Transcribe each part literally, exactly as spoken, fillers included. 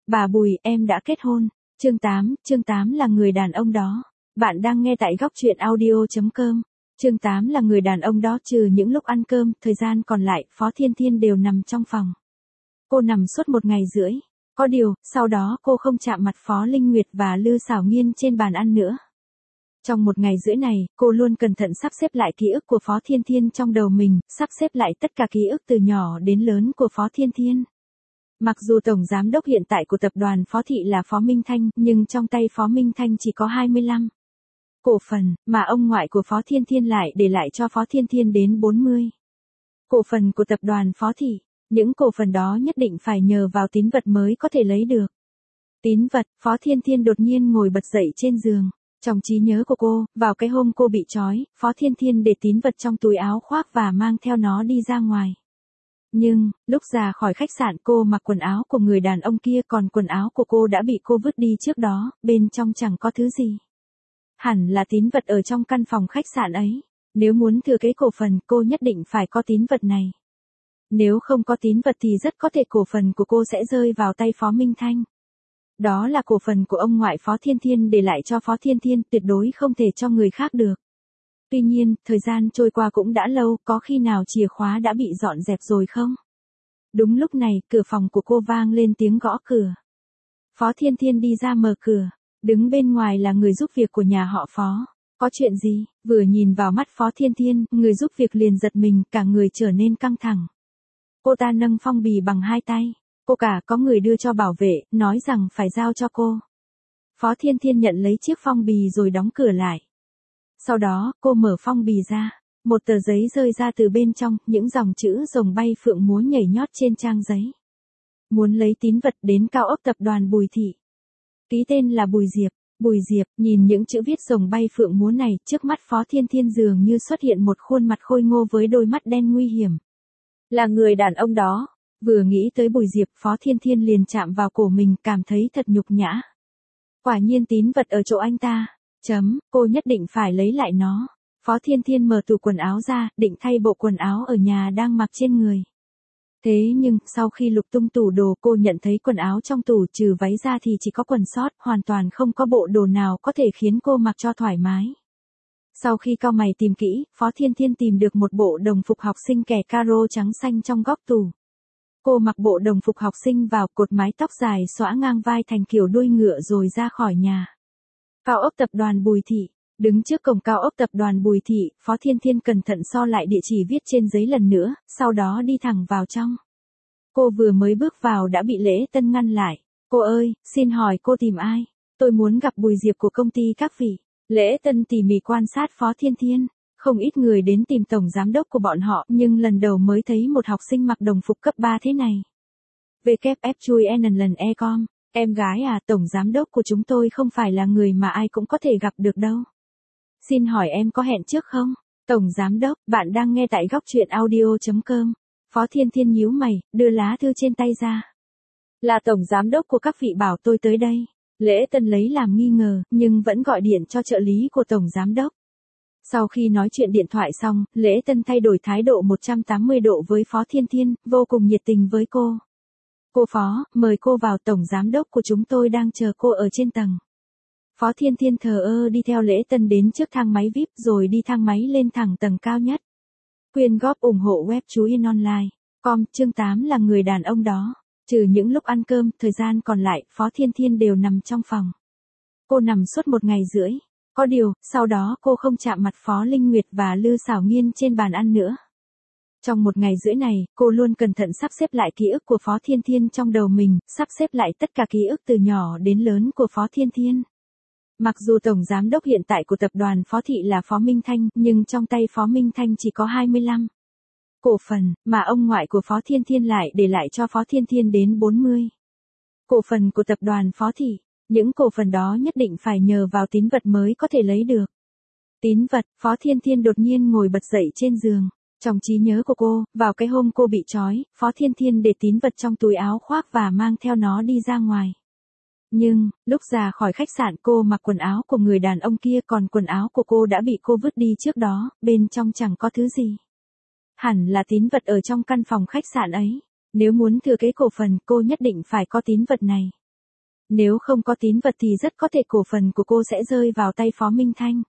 Bà Bùi, em đã kết hôn. Chương tám, chương tám là người đàn ông đó. Bạn đang nghe tại góc truyện audio.com. Chương tám là người đàn ông đó. Trừ những lúc ăn cơm, thời gian còn lại, Phó Thiên Thiên đều nằm trong phòng. Cô nằm suốt một ngày rưỡi. Có điều, sau đó cô không chạm mặt Phó Linh Nguyệt và Lư Xảo Nghiên trên bàn ăn nữa. Trong một ngày rưỡi này, cô luôn cẩn thận sắp xếp lại ký ức của Phó Thiên Thiên trong đầu mình, sắp xếp lại tất cả ký ức từ nhỏ đến lớn của Phó Thiên Thiên. Mặc dù tổng giám đốc hiện tại của tập đoàn Phó Thị là Phó Minh Thanh, nhưng trong tay Phó Minh Thanh chỉ có hai mươi lăm cổ phần, mà ông ngoại của Phó Thiên Thiên lại để lại cho Phó Thiên Thiên đến bốn mươi cổ phần của tập đoàn Phó Thị. Những cổ phần đó nhất định phải nhờ vào tín vật mới có thể lấy được. Tín vật, Phó Thiên Thiên đột nhiên ngồi bật dậy trên giường. Trong trí nhớ của cô, vào cái hôm cô bị trói, Phó Thiên Thiên để tín vật trong túi áo khoác và mang theo nó đi ra ngoài. Nhưng, lúc ra khỏi khách sạn cô mặc quần áo của người đàn ông kia, còn quần áo của cô đã bị cô vứt đi trước đó, bên trong chẳng có thứ gì. Hẳn là tín vật ở trong căn phòng khách sạn ấy. Nếu muốn thừa kế cổ phần, cô nhất định phải có tín vật này. Nếu không có tín vật thì rất có thể cổ phần của cô sẽ rơi vào tay Phó Minh Thanh. Đó là cổ phần của ông ngoại Phó Thiên Thiên để lại cho Phó Thiên Thiên, tuyệt đối không thể cho người khác được. Tuy nhiên, thời gian trôi qua cũng đã lâu, có khi nào chìa khóa đã bị dọn dẹp rồi không? Đúng lúc này, cửa phòng của cô vang lên tiếng gõ cửa. Phó Thiên Thiên đi ra mở cửa. Đứng bên ngoài là người giúp việc của nhà họ Phó. Có chuyện gì? Vừa nhìn vào mắt Phó Thiên Thiên, người giúp việc liền giật mình, cả người trở nên căng thẳng. Cô ta nâng phong bì bằng hai tay. Cô cả có người đưa cho bảo vệ, nói rằng phải giao cho cô. Phó Thiên Thiên nhận lấy chiếc phong bì rồi đóng cửa lại. Sau đó, cô mở phong bì ra. Một tờ giấy rơi ra từ bên trong, những dòng chữ rồng bay phượng múa nhảy nhót trên trang giấy. Muốn lấy tín vật đến cao ốc tập đoàn Bùi Thị. Ký tên là Bùi Diệp. Bùi Diệp, nhìn những chữ viết rồng bay phượng múa này, trước mắt Phó Thiên Thiên dường như xuất hiện một khuôn mặt khôi ngô với đôi mắt đen nguy hiểm. Là người đàn ông đó. Vừa nghĩ tới Bùi Diệp, Phó Thiên Thiên liền chạm vào cổ mình, cảm thấy thật nhục nhã. Quả nhiên tín vật ở chỗ anh ta. Chấm, cô nhất định phải lấy lại nó. Phó Thiên Thiên mở tủ quần áo ra, định thay bộ quần áo ở nhà đang mặc trên người. Thế nhưng, sau khi lục tung tủ đồ, cô nhận thấy quần áo trong tủ trừ váy ra thì chỉ có quần sót, hoàn toàn không có bộ đồ nào có thể khiến cô mặc cho thoải mái. Sau khi cau mày tìm kỹ, Phó Thiên Thiên tìm được một bộ đồng phục học sinh kẻ caro trắng xanh trong góc tủ. Cô mặc bộ đồng phục học sinh vào, cột mái tóc dài xõa ngang vai thành kiểu đuôi ngựa rồi ra khỏi nhà. Cao ốc tập đoàn Bùi Thị. Đứng trước cổng cao ốc tập đoàn Bùi Thị, Phó Thiên Thiên cẩn thận so lại địa chỉ viết trên giấy lần nữa, sau đó đi thẳng vào trong. Cô vừa mới bước vào đã bị Lễ Tân ngăn lại. Cô ơi, xin hỏi cô tìm ai? Tôi muốn gặp Bùi Diệp của công ty các vị. Lễ Tân tỉ mỉ quan sát Phó Thiên Thiên. Không ít người đến tìm tổng giám đốc của bọn họ, nhưng lần đầu mới thấy một học sinh mặc đồng phục cấp ba thế này. vê kép ép chui en lần e com. Em gái à, tổng giám đốc của chúng tôi không phải là người mà ai cũng có thể gặp được đâu. Xin hỏi em có hẹn trước không? Tổng giám đốc, bạn đang nghe tại góc truyện audio.com. Phó Thiên Thiên nhíu mày, đưa lá thư trên tay ra. Là tổng giám đốc của các vị bảo tôi tới đây. Lễ Tân lấy làm nghi ngờ, nhưng vẫn gọi điện cho trợ lý của tổng giám đốc. Sau khi nói chuyện điện thoại xong, Lễ Tân thay đổi thái độ một trăm tám mươi độ với Phó Thiên Thiên, vô cùng nhiệt tình với cô. Cô Phó, mời cô vào, tổng giám đốc của chúng tôi đang chờ cô ở trên tầng. Phó Thiên Thiên thờ ơ đi theo Lễ Tân đến trước thang máy vi ai pi rồi đi thang máy lên thẳng tầng cao nhất. Quyên góp ủng hộ web chú yên online. Com, chương tám là người đàn ông đó. Trừ những lúc ăn cơm, thời gian còn lại, Phó Thiên Thiên đều nằm trong phòng. Cô nằm suốt một ngày rưỡi. Có điều, sau đó cô không chạm mặt Phó Linh Nguyệt và Lư Xảo Nghiên trên bàn ăn nữa. Trong một ngày rưỡi này, cô luôn cẩn thận sắp xếp lại ký ức của Phó Thiên Thiên trong đầu mình, sắp xếp lại tất cả ký ức từ nhỏ đến lớn của Phó Thiên Thiên. Mặc dù tổng giám đốc hiện tại của tập đoàn Phó Thị là Phó Minh Thanh, nhưng trong tay Phó Minh Thanh chỉ có hai mươi lăm cổ phần, mà ông ngoại của Phó Thiên Thiên lại để lại cho Phó Thiên Thiên đến bốn mươi cổ phần của tập đoàn Phó Thị. Những cổ phần đó nhất định phải nhờ vào tín vật mới có thể lấy được. Tín vật, Phó Thiên Thiên đột nhiên ngồi bật dậy trên giường. Trong trí nhớ của cô, vào cái hôm cô bị trói, Phó Thiên Thiên để tín vật trong túi áo khoác và mang theo nó đi ra ngoài. Nhưng, lúc ra khỏi khách sạn cô mặc quần áo của người đàn ông kia, còn quần áo của cô đã bị cô vứt đi trước đó, bên trong chẳng có thứ gì. Hẳn là tín vật ở trong căn phòng khách sạn ấy. Nếu muốn thừa kế cổ phần, cô nhất định phải có tín vật này. Nếu không có tín vật thì rất có thể cổ phần của cô sẽ rơi vào tay Phó Minh Thanh.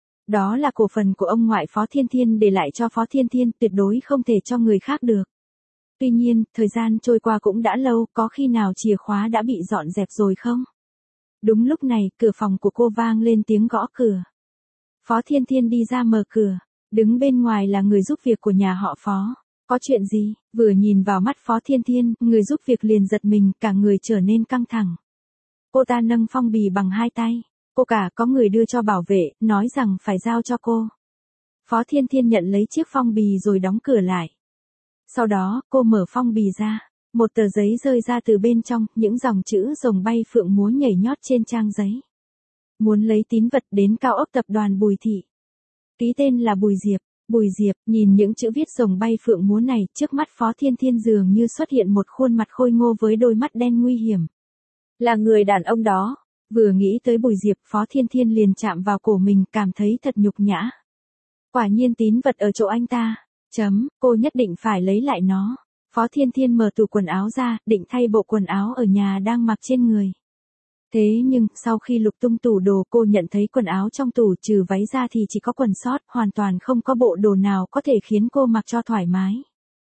Đó là cổ phần của ông ngoại Phó Thiên Thiên để lại cho Phó Thiên Thiên, tuyệt đối không thể cho người khác được. Tuy nhiên, thời gian trôi qua cũng đã lâu, có khi nào chìa khóa đã bị dọn dẹp rồi không? Đúng lúc này, cửa phòng của cô vang lên tiếng gõ cửa. Phó Thiên Thiên đi ra mở cửa, đứng bên ngoài là người giúp việc của nhà họ Phó. Có chuyện gì? Vừa nhìn vào mắt Phó Thiên Thiên, người giúp việc liền giật mình, cả người trở nên căng thẳng. Cô ta nâng phong bì bằng hai tay. Cô cả có người đưa cho bảo vệ, nói rằng phải giao cho cô. Phó Thiên Thiên nhận lấy chiếc phong bì rồi đóng cửa lại. Sau đó, cô mở phong bì ra. Một tờ giấy rơi ra từ bên trong, những dòng chữ rồng bay phượng múa nhảy nhót trên trang giấy. Muốn lấy tín vật đến cao ốc tập đoàn Bùi Thị. Ký tên là Bùi Diệp. Bùi Diệp, nhìn những chữ viết rồng bay phượng múa này, trước mắt Phó Thiên Thiên dường như xuất hiện một khuôn mặt khôi ngô với đôi mắt đen nguy hiểm. Là người đàn ông đó. Vừa nghĩ tới Bùi Diệp, Phó Thiên Thiên liền chạm vào cổ mình, cảm thấy thật nhục nhã. Quả nhiên tín vật ở chỗ anh ta. Chấm, cô nhất định phải lấy lại nó. Phó Thiên Thiên mở tủ quần áo ra, định thay bộ quần áo ở nhà đang mặc trên người. Thế nhưng, sau khi lục tung tủ đồ, cô nhận thấy quần áo trong tủ trừ váy ra thì chỉ có quần sót, hoàn toàn không có bộ đồ nào có thể khiến cô mặc cho thoải mái.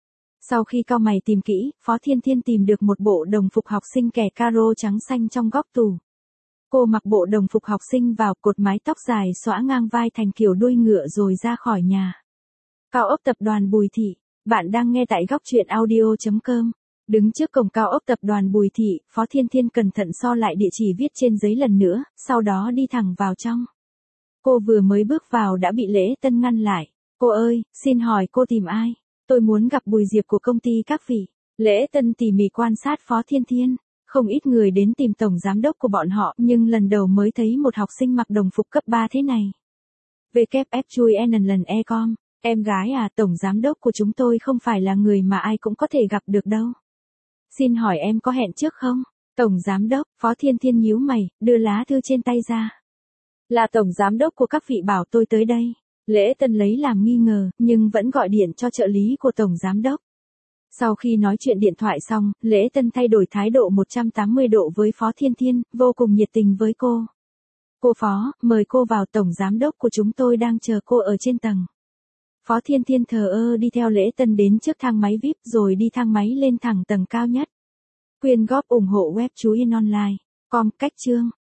Sau khi cau mày tìm kỹ, Phó Thiên Thiên tìm được một bộ đồng phục học sinh kẻ caro trắng xanh trong góc tủ. Cô mặc bộ đồng phục học sinh vào, cột mái tóc dài xõa ngang vai thành kiểu đuôi ngựa rồi ra khỏi nhà. Cao ốc tập đoàn Bùi Thị, bạn đang nghe tại góc truyện audio chấm com. Đứng trước cổng cao ốc tập đoàn Bùi Thị, Phó Thiên Thiên cẩn thận so lại địa chỉ viết trên giấy lần nữa, sau đó đi thẳng vào trong. Cô vừa mới bước vào đã bị Lễ Tân ngăn lại. Cô ơi, xin hỏi cô tìm ai? Tôi muốn gặp Bùi Diệp của công ty các vị. Lễ Tân tỉ mỉ quan sát Phó Thiên Thiên. Không ít người đến tìm tổng giám đốc của bọn họ, nhưng lần đầu mới thấy một học sinh mặc đồng phục cấp ba thế này. vê kép ép chui en lần e com, em gái à, tổng giám đốc của chúng tôi không phải là người mà ai cũng có thể gặp được đâu. Xin hỏi em có hẹn trước không? Tổng giám đốc, Phó Thiên Thiên nhíu mày, đưa lá thư trên tay ra. Là tổng giám đốc của các vị bảo tôi tới đây. Lễ Tân lấy làm nghi ngờ, nhưng vẫn gọi điện cho trợ lý của tổng giám đốc. Sau khi nói chuyện điện thoại xong, Lễ Tân thay đổi thái độ một trăm tám mươi độ với Phó Thiên Thiên, vô cùng nhiệt tình với cô. Cô Phó, mời cô vào, tổng giám đốc của chúng tôi đang chờ cô ở trên tầng. Phó Thiên Thiên thờ ơ đi theo Lễ Tân đến trước thang máy vi ai pi rồi đi thang máy lên thẳng tầng cao nhất. Quyên góp ủng hộ web chú Yên Online. Com, cách chương.